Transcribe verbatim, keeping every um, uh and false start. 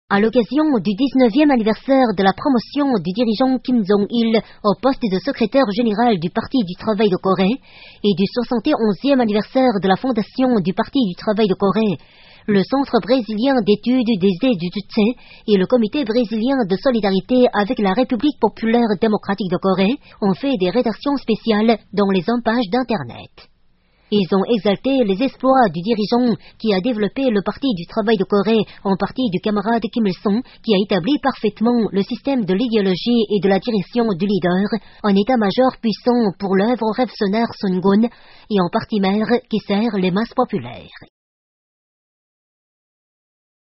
À l'occasion du dix-neuvième anniversaire de la promotion du dirigeant Kim Jong-il au poste de secrétaire général du Parti du Travail de Corée et du soixante et onzième anniversaire de la fondation du Parti du Travail de Corée, le Centre brésilien d'études des Études et le Comité brésilien de solidarité avec la République populaire démocratique de Corée ont fait des rédactions spéciales dans les hommes pages d'Internet. Ils ont exalté les exploits du dirigeant qui a développé le Parti du Travail de Corée en partie du camarade Kim Il-sung qui a établi parfaitement le système de l'idéologie et de la direction du leader, un état-major puissant pour l'œuvre révolutionnaire Sungun et en partie mère qui sert les masses populaires.